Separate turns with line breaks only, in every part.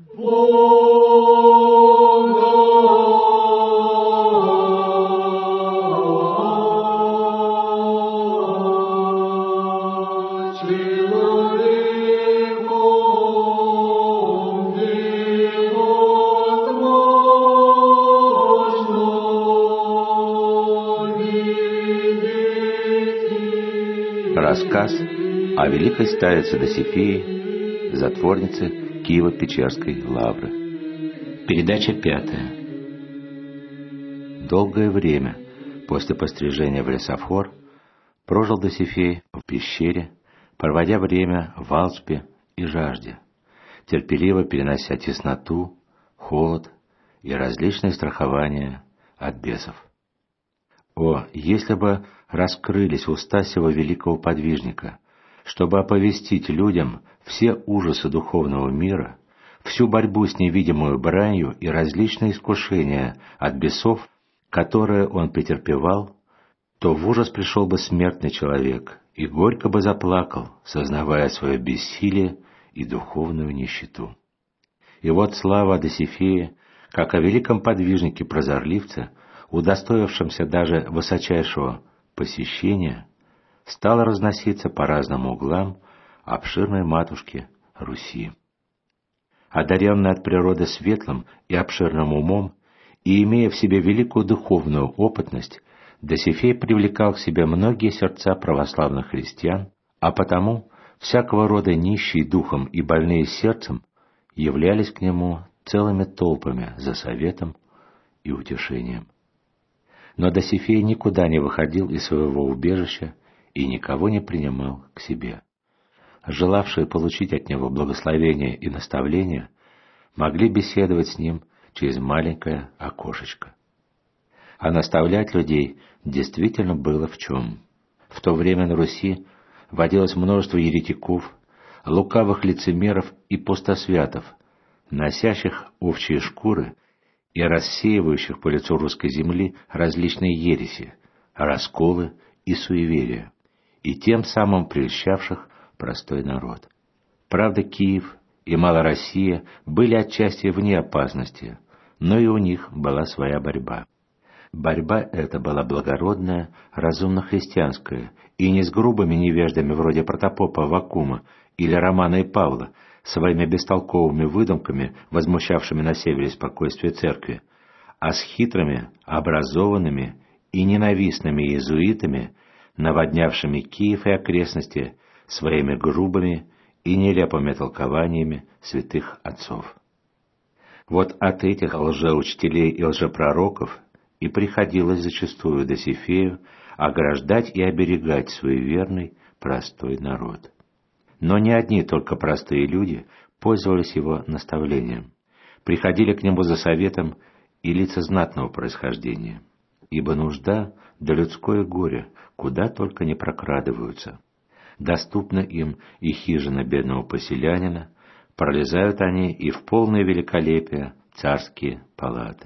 Рассказ о великой старице Досифее, затворнице Киево-Печерской лавры. Передача 5. Долгое время после пострижения в Лесофор прожил Досифей в пещере, проводя время в алчбе и жажде, терпеливо перенося тесноту, холод и различные страхования от бесов. О, если бы раскрылись уста сего великого подвижника, чтобы оповестить людям все ужасы духовного мира, всю борьбу с невидимой бранью и различные искушения от бесов, которые он претерпевал, то в ужас пришел бы смертный человек и горько бы заплакал, сознавая свое бессилие и духовную нищету. И вот слава о Досифее, как о великом подвижнике-прозорливце, удостоившемся даже высочайшего посещения, стало разноситься по разным углам обширной матушки Руси. Одаренный от природы светлым и обширным умом и имея в себе великую духовную опытность, Досифей привлекал к себе многие сердца православных христиан, а потому всякого рода нищие духом и больные сердцем являлись к нему целыми толпами за советом и утешением. Но Досифей никуда не выходил из своего убежища и никого не принимал к себе. Желавшие получить от него благословение и наставление могли беседовать с ним через маленькое окошечко. А наставлять людей действительно было в чем. В то время на Руси водилось множество еретиков, лукавых лицемеров и пустосвятов, носящих овчьи шкуры и рассеивающих по лицу русской земли различные ереси, расколы и суеверия, и тем самым прельщавших простой народ. Правда, Киев и Малороссия были отчасти вне опасности, но и у них была своя борьба. Борьба эта была благородная, разумно-христианская, и не с грубыми невеждами вроде протопопа Аввакума или Романа и Павла, своими бестолковыми выдумками, возмущавшими на севере спокойствие церкви, а с хитрыми, образованными и ненавистными иезуитами, наводнявшими Киев и окрестности своими грубыми и нелепыми толкованиями святых отцов. Вот от этих лжеучителей и лжепророков и приходилось зачастую Досифею ограждать и оберегать суеверный, простой народ. Но не одни только простые люди пользовались его наставлением. Приходили к нему за советом и лица знатного происхождения, ибо нужда да людское горе куда только не прокрадываются. Доступна им и хижина бедного поселянина, пролезают они и в полное великолепие царские палаты.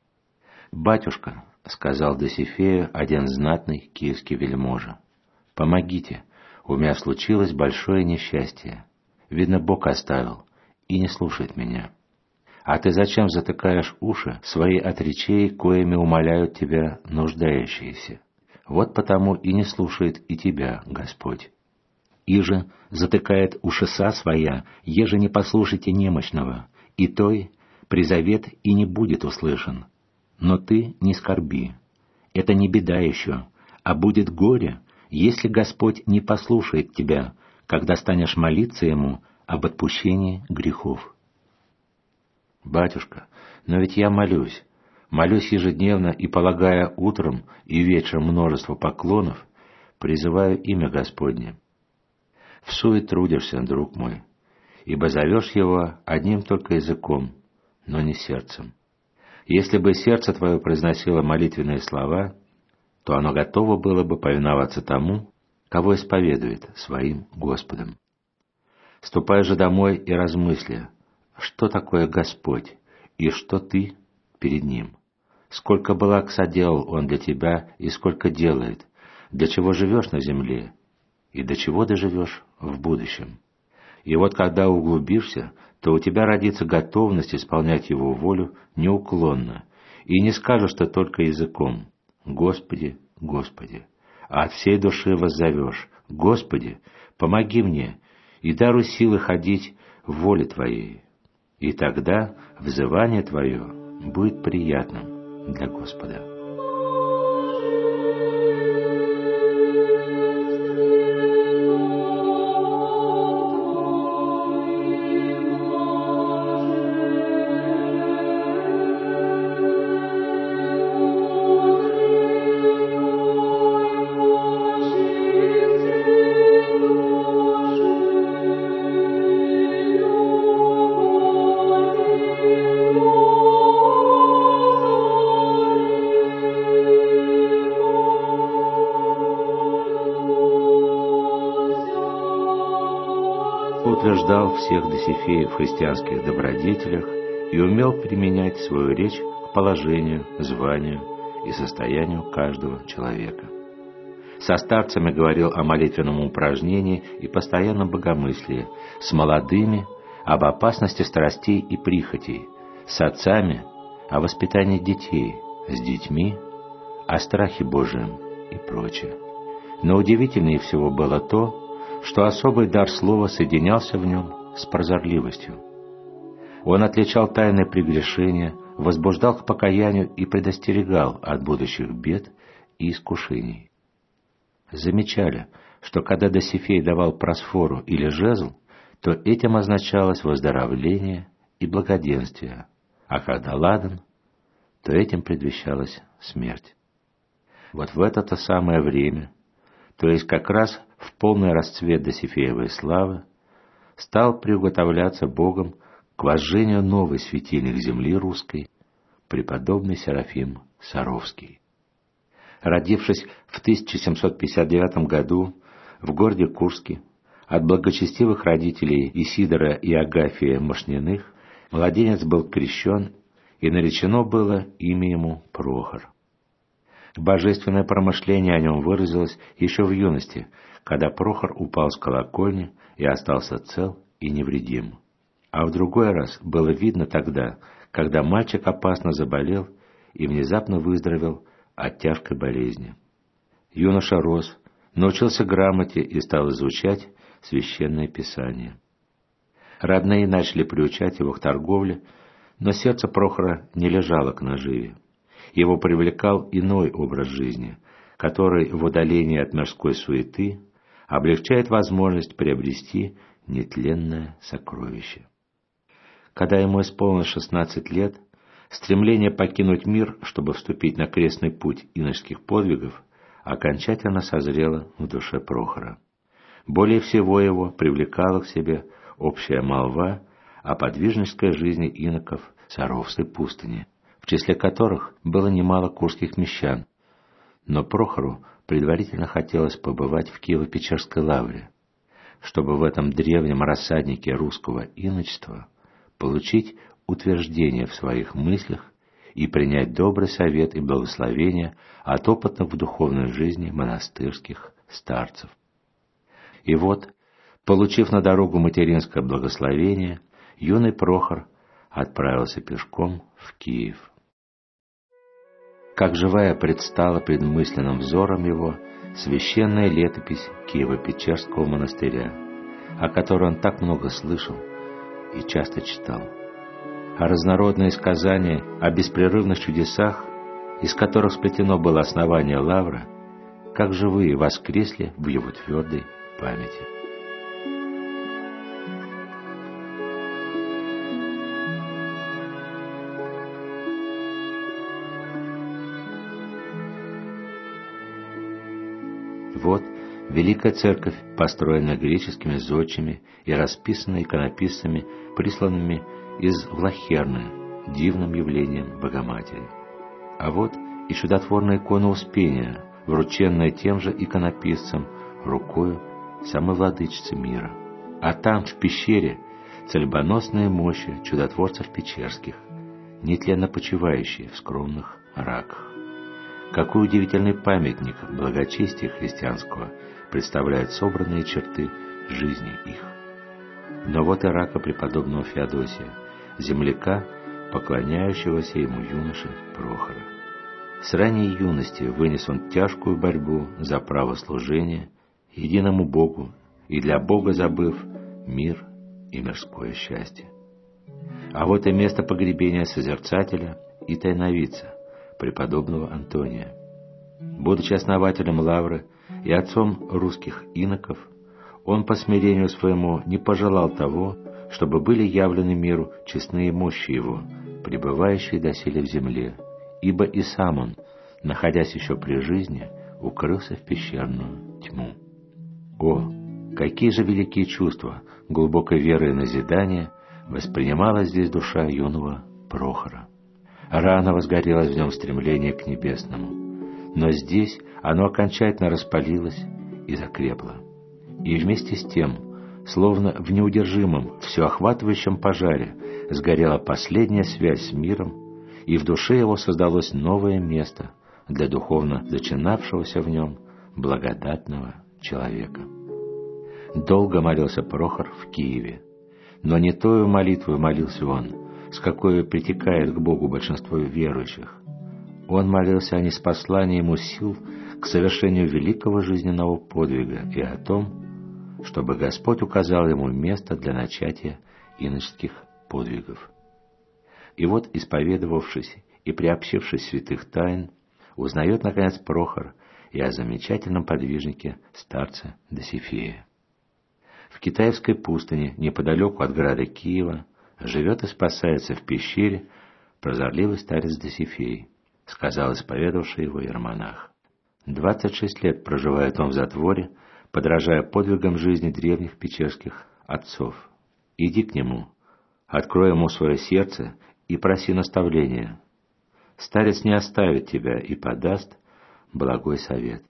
«Батюшка», — сказал Досифею один знатный киевский вельможа, — «помогите, у меня случилось большое несчастье. Видно, Бог оставил и не слушает меня. А ты зачем затыкаешь уши свои от речей, коими умоляют тебя нуждающиеся? Вот потому и не слушает и тебя Господь. Иже затыкает ушеса своя, еже не послушайте немощного, и той призовет и не будет услышан. Но ты не скорби. Это не беда еще, а будет горе, если Господь не послушает тебя, когда станешь молиться Ему об отпущении грехов». «Батюшка, но ведь я молюсь ежедневно и, полагая утром и вечером множество поклонов, призываю имя Господне». «Всуе трудишься, друг мой, ибо зовешь Его одним только языком, но не сердцем. Если бы сердце твое произносило молитвенные слова, то оно готово было бы повиноваться тому, кого исповедует своим Господом. Ступай же домой и размысли, что такое Господь и что ты перед Ним. Сколько благ соделал Он для тебя и сколько делает, для чего живешь на земле и до чего доживешь в будущем. И вот когда углубишься, то у тебя родится готовность исполнять Его волю неуклонно, и не скажешь ты только языком: «Господи, Господи», а от всей души воззовешь: «Господи, помоги мне и даруй силы ходить в воле Твоей». И тогда взывание Твое будет приятным для Господа. Утверждал всех Досифей в христианских добродетелях и умел применять свою речь к положению, званию и состоянию каждого человека. Со старцами говорил о молитвенном упражнении и постоянном богомыслии, с молодыми — об опасности страстей и прихотей, с отцами — о воспитании детей, с детьми — о страхе Божием и прочее. Но удивительнее всего было то, что особый дар слова соединялся в нем с прозорливостью. Он отличал тайные прегрешения, возбуждал к покаянию и предостерегал от будущих бед и искушений. Замечали, что когда Досифей давал просфору или жезл, то этим означалось выздоровление и благоденствие, а когда ладан, то этим предвещалась смерть. Вот в это-то самое время, то есть как раз в полный расцвет Досифеевой славы, стал приуготовляться Богом к возжжению новый светильник земли русской, преподобный Серафим Саровский. Родившись в 1759 году в городе Курске от благочестивых родителей Исидора и Агафия Мошниных, младенец был крещен, и наречено было имя ему Прохор. Божественное промышление о нем выразилось еще в юности, когда Прохор упал с колокольни и остался цел и невредим. А в другой раз было видно тогда, когда мальчик опасно заболел и внезапно выздоровел от тяжкой болезни. Юноша рос, научился грамоте и стал изучать священное писание. Родные начали приучать его к торговле, но сердце Прохора не лежало к наживе. Его привлекал иной образ жизни, который в удалении от мирской суеты облегчает возможность приобрести нетленное сокровище. Когда ему исполнилось 16 лет, стремление покинуть мир, чтобы вступить на крестный путь иноческих подвигов, окончательно созрело в душе Прохора. Более всего его привлекала к себе общая молва о подвижнической жизни иноков Саровской пустыни, в числе которых было немало курских мещан, но Прохору предварительно хотелось побывать в Киево-Печерской лавре, чтобы в этом древнем рассаднике русского иночества получить утверждение в своих мыслях и принять добрый совет и благословение от опытных в духовной жизни монастырских старцев. И вот, получив на дорогу материнское благословение, юный Прохор отправился пешком в Киев. Как живая предстала пред мысленным взором его священная летопись Киево-Печерского монастыря, о которой он так много слышал и часто читал, а разнородные сказания о беспрерывных чудесах, из которых сплетено было основание лавры, как живые воскресли в его твердой памяти. Вот Великая Церковь, построенная греческими зодчими и расписанная иконописцами, присланными из Влахерны, дивным явлением Богоматери. А вот и чудотворная икона Успения, врученная тем же иконописцем рукою самой владычицы мира. А там, в пещере, цельбоносные мощи чудотворцев печерских, нетленно почивающие в скромных раках. Какой удивительный памятник благочестия христианского представляют собранные черты жизни их. Но вот и рака преподобного Феодосия, земляка, поклоняющегося ему юноши Прохора. С ранней юности вынес он тяжкую борьбу за право служения единому Богу и для Бога забыв мир и мирское счастье. А вот и место погребения созерцателя и тайновица, преподобного Антония. Будучи основателем лавры и отцом русских иноков, он по смирению своему не пожелал того, чтобы были явлены миру честные мощи его, пребывающие доселе в земле, ибо и сам он, находясь еще при жизни, укрылся в пещерную тьму. О, какие же великие чувства, глубокой веры и назидания воспринимала здесь душа юного Прохора. Рано возгорелось в нем стремление к небесному, но здесь оно окончательно распалилось и закрепло. И вместе с тем, словно в неудержимом, всеохватывающем пожаре, сгорела последняя связь с миром, и в душе его создалось новое место для духовно зачинавшегося в нем благодатного человека. Долго молился Прохор в Киеве, но не тою молитвою молился он, с какой притекает к Богу большинство верующих. Он молился о неспослании ему сил к совершению великого жизненного подвига и о том, чтобы Господь указал ему место для начатия иноческих подвигов. И вот, исповедовавшись и приобщившись святых тайн, узнает, наконец, Прохор и о замечательном подвижнике старца Досифея. В Китаевской пустыне, неподалеку от града Киева, живет и спасается в пещере прозорливый старец Досифей, сказал исповедовавший его иеромонах. 26 лет проживает он в затворе, подражая подвигам жизни древних печерских отцов. Иди к нему, открой ему свое сердце и проси наставления. Старец не оставит тебя и подаст благой совет.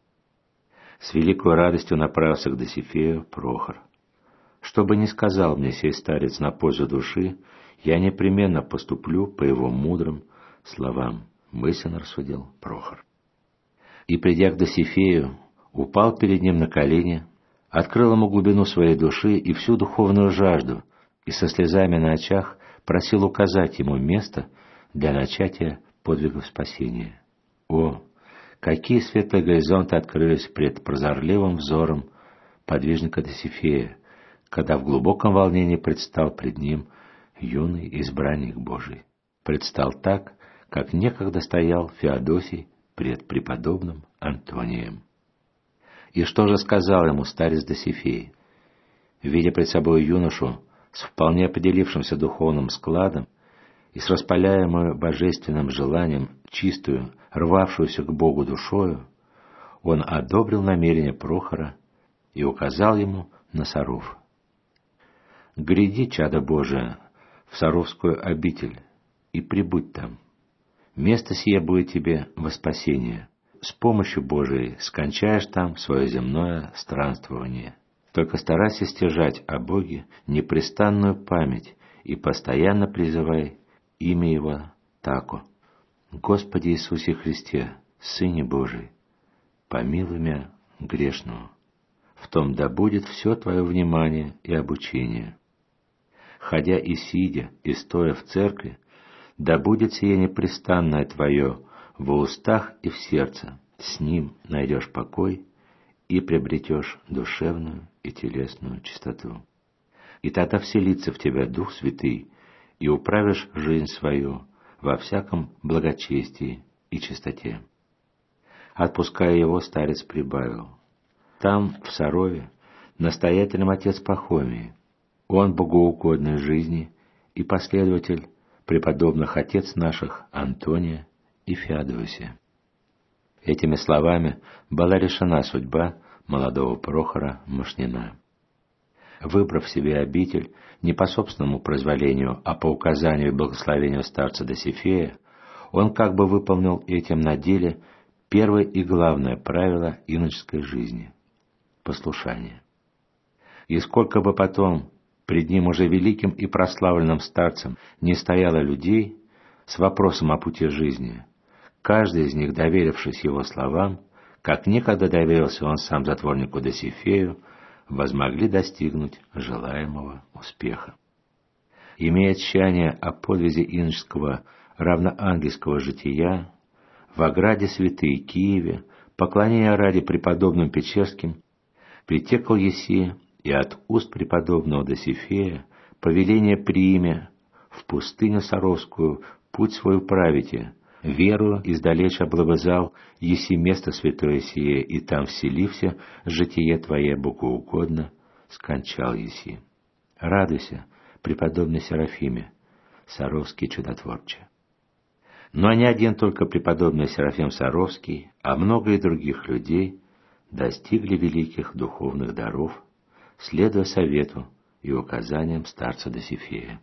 С великой радостью направился к Досифею Прохор. Что бы ни сказал мне сей старец на пользу души, я непременно поступлю по его мудрым словам, мысленно рассудил Прохор. И, придя к Досифею, упал перед ним на колени, открыл ему глубину своей души и всю духовную жажду, и со слезами на очах просил указать ему место для начатия подвигов спасения. О, какие светлые горизонты открылись пред прозорливым взором подвижника Досифея, когда в глубоком волнении предстал пред ним юный избранник Божий. Предстал так, как некогда стоял Феодосий пред преподобным Антонием. И что же сказал ему старец Досифей? Видя пред собой юношу с вполне поделившимся духовным складом и с распаляемой божественным желанием чистую, рвавшуюся к Богу душою, он одобрил намерение Прохора и указал ему на Саров. «Гряди, чадо Божие, в Саровскую обитель, и прибудь там. Место сие будет тебе во спасение. С помощью Божией скончаешь там свое земное странствование. Только старайся стяжать о Боге непрестанную память и постоянно призывай имя Его тако. Господи Иисусе Христе, Сыне Божий, помилуй меня грешного. В том да будет все твое внимание и обучение. Ходя и сидя, и стоя в церкви, да будет сие непрестанное твое во устах и в сердце, с ним найдешь покой и приобретешь душевную и телесную чистоту. И тогда вселится в тебя Дух Святый, и управишь жизнь свою во всяком благочестии и чистоте». Отпуская его, старец прибавил: «Там, в Сарове, настоятелем отец Пахомий. Он богоугодной жизни и последователь преподобных отец наших Антония и Феодосия». Этими словами была решена судьба молодого Прохора Мошнина. Выбрав себе обитель не по собственному произволению, а по указанию и благословению старца Досифея, он как бы выполнил этим на деле первое и главное правило иноческой жизни — послушание. И сколько бы потом пред ним уже великим и прославленным старцем не стояло людей с вопросом о пути жизни, каждый из них, доверившись его словам, как некогда доверился он сам затворнику Досифею, возмогли достигнуть желаемого успеха. Имея тщание о подвизе иноческого равноангельского жития, в ограде святые Киеве, поклонения ради преподобным Печерским, притекал еси, и от уст преподобного Досифея повеление прииме в пустыню Саровскую путь свой управите, веру издалече облобызал еси место святое сие, и там вселився житие твое богоугодно, скончал еси. Радуйся, преподобный Серафиме, Саровский чудотворче. Но не один только преподобный Серафим Саровский, а много и других людей достигли великих духовных даров, следуя совету и указаниям старца Досифея.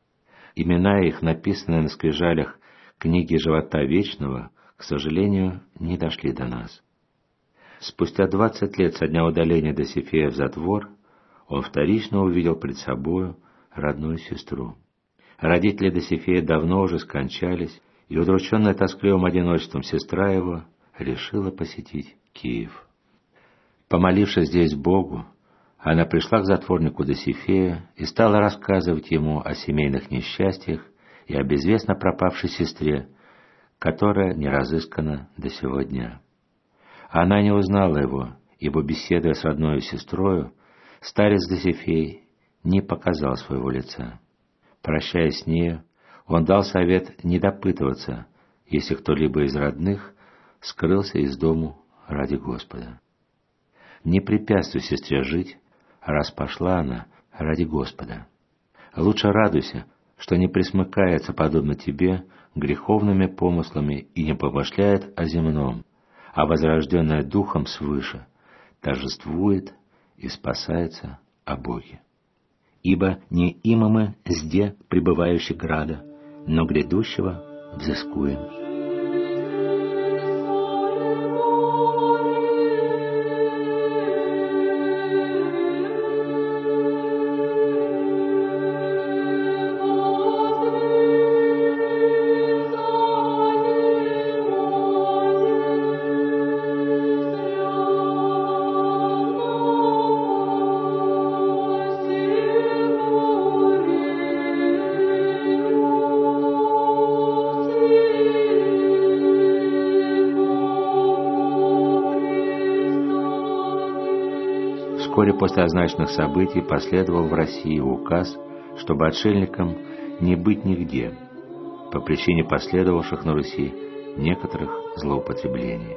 Имена их, написанные на скрижалях книги живота вечного, к сожалению, не дошли до нас. Спустя 20 лет со дня удаления Досифея в затвор, он вторично увидел пред собою родную сестру. Родители Досифея давно уже скончались, и, удрученная тоскливым одиночеством, сестра его решила посетить Киев. Помолившись здесь Богу, она пришла к затворнику Досифею и стала рассказывать ему о семейных несчастьях и о безвестно пропавшей сестре, которая не разыскана до сего дня. Она не узнала его, ибо, беседуя с родной сестрою, старец Досифей не показал своего лица. Прощаясь с нею, он дал совет не допытываться, если кто-либо из родных скрылся из дому ради Господа. Не препятствуй сестре жить, раз пошла она ради Господа. Лучше радуйся, что не присмыкается, подобно тебе, греховными помыслами и не помышляет о земном, а возрожденная духом свыше торжествует и спасается о Боге. Ибо не има мы зде пребывающих града, но грядущего взыскуем. Вскоре после означенных событий последовал в России указ, чтобы отшельникам не быть нигде, по причине последовавших на Руси некоторых злоупотреблений.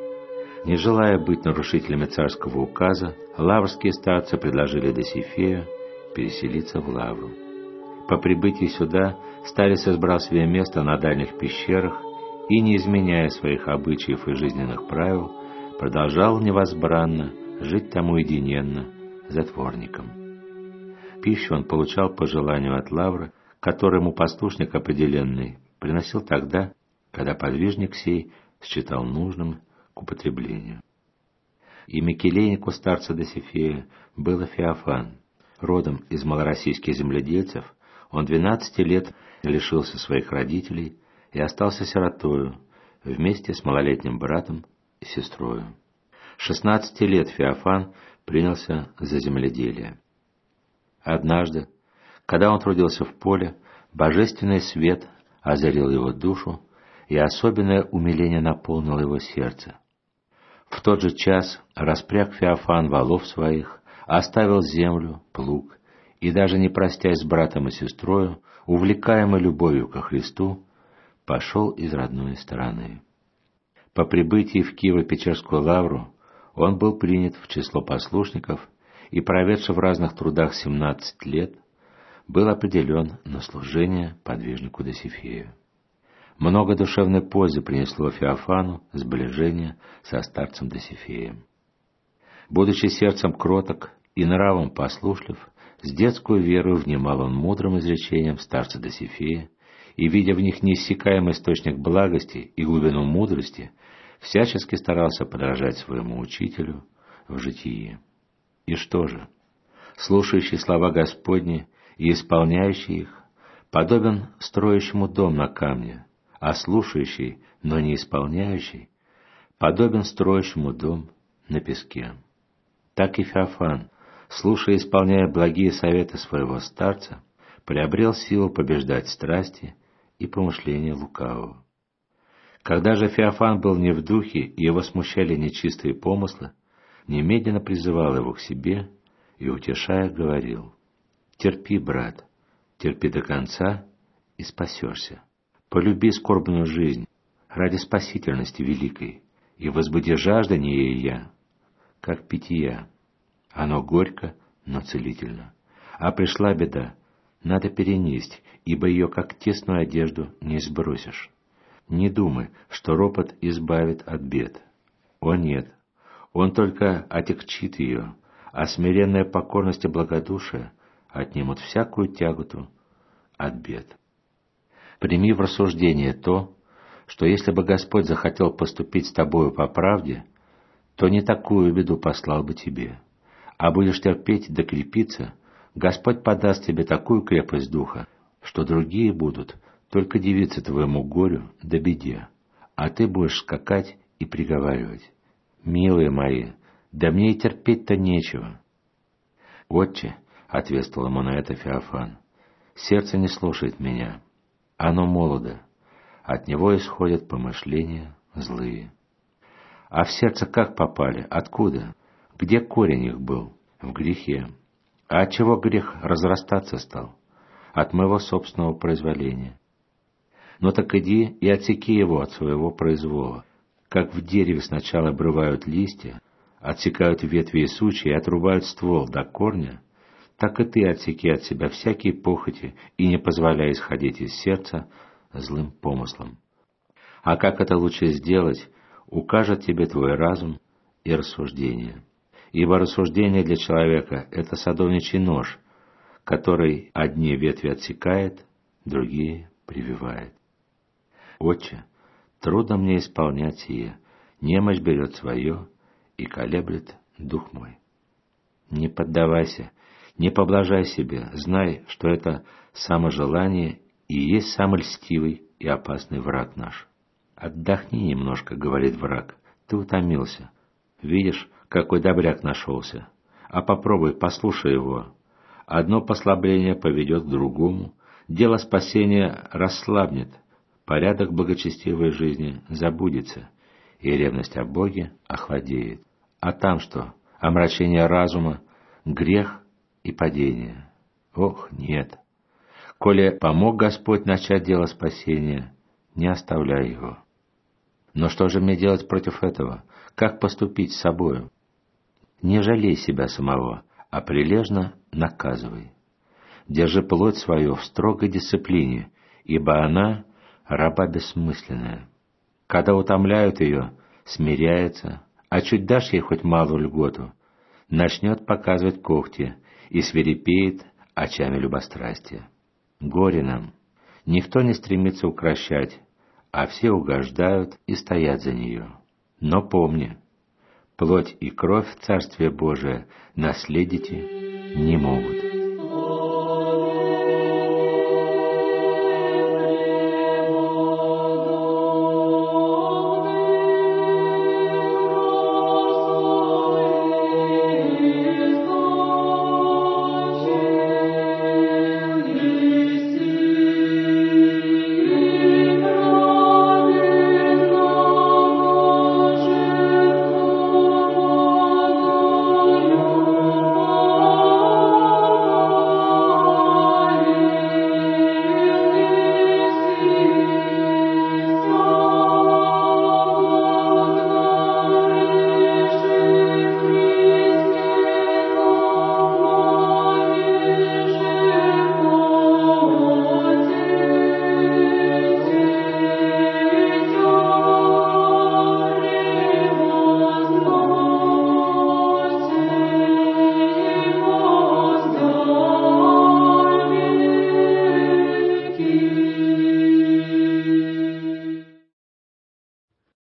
Не желая быть нарушителями царского указа, лаврские старцы предложили Досифею переселиться в Лавру. По прибытии сюда старец избрал себе место на дальних пещерах и, не изменяя своих обычаев и жизненных правил, продолжал невозбранно жить там уединенно, затворником. Пищу он получал по желанию от Лавры, которому послушник определенный приносил тогда, когда подвижник сей считал нужным к употреблению. Имя келейнику старца Досифея было Феофан. Родом из малороссийских земледельцев, он 12 лет лишился своих родителей и остался сиротою вместе с малолетним братом и сестрою. 16 лет Феофан принялся за земледелие. Однажды, когда он трудился в поле, божественный свет озарил его душу, и особенное умиление наполнило его сердце. В тот же час распряг Феофан волов своих, оставил землю, плуг, и даже не простясь с братом и сестрою, увлекаемый любовью ко Христу, пошел из родной стороны. По прибытии в Киево-Печерскую лавру он был принят в число послушников и, проведший в разных трудах 17 лет, был определен на служение подвижнику Досифею. Много душевной пользы принесло Феофану сближение со старцем Досифеем. Будучи сердцем кроток и нравом послушлив, с детскую верою внимал он мудрым изречениям старца Досифея, и, видя в них неиссякаемый источник благости и глубину мудрости, всячески старался подражать своему учителю в житии. И что же? Слушающий слова Господни и исполняющий их подобен строящему дом на камне, а слушающий, но не исполняющий, подобен строящему дом на песке. Так и Феофан, слушая и исполняя благие советы своего старца, приобрел силу побеждать страсти и помышления лукавого. Когда же Феофан был не в духе и его смущали нечистые помыслы, немедленно призывал его к себе и, утешая, говорил: «Терпи, брат, терпи до конца, и спасешься. Полюби скорбную жизнь ради спасительности великой, и возбуди жаждание ея, как питья. Оно горько, но целительно. А пришла беда, надо перенесть, ибо ее, как тесную одежду, не сбросишь. Не думай, что ропот избавит от бед. О нет, он только отягчит ее, а смиренная покорность и благодушие отнимут всякую тяготу от бед. Прими в рассуждение то, что если бы Господь захотел поступить с тобою по правде, то не такую беду послал бы тебе. А будешь терпеть да крепиться, Господь подаст тебе такую крепость духа, что другие будут только дивиться твоему горю да беде, а ты будешь скакать и приговаривать: «Милые мои, да мне и терпеть-то нечего». «Отче», — ответствовал ему на это Феофан, — «сердце не слушает меня, оно молодо, от него исходят помышления злые». «А в сердце как попали? Откуда? Где корень их был? В грехе. А от чего грех разрастаться стал? От моего собственного произволения. Ну так иди и отсеки его от своего произвола. Как в дереве сначала обрывают листья, отсекают ветви и сучья и отрубают ствол до корня, так и ты отсеки от себя всякие похоти и не позволяй исходить из сердца злым помыслам. А как это лучше сделать, укажет тебе твой разум и рассуждение. Ибо рассуждение для человека — это садовничий нож, который одни ветви отсекает, другие прививает. Отче, трудно мне исполнять сие, немощь берет свое и колеблет дух мой. Не поддавайся, не поблажай себе, знай, что это саможелание и есть самый льстивый и опасный враг наш. «Отдохни немножко», — говорит враг, — «ты утомился. Видишь, какой добряк нашелся. А попробуй, послушай его. Одно послабление поведет к другому, дело спасения расслабнет, порядок благочестивой жизни забудется, и ревность о Боге охладеет. А там что? Омрачение разума, грех и падение. Ох, нет. Коли помог Господь начать дело спасения, не оставляй его. Но что же мне делать против этого? Как поступить с собою? Не жалей себя самого, а прилежно наказывай. Держи плоть свою в строгой дисциплине, ибо она раба бессмысленная. Когда утомляют ее, смиряется, а чуть дашь ей хоть малую льготу, начнет показывать когти и свирепеет очами любострастия. Горе нам! Никто не стремится укращать, а все угождают и стоят за нее. Но помни, плоть и кровь Царствия Божия наследите не могут.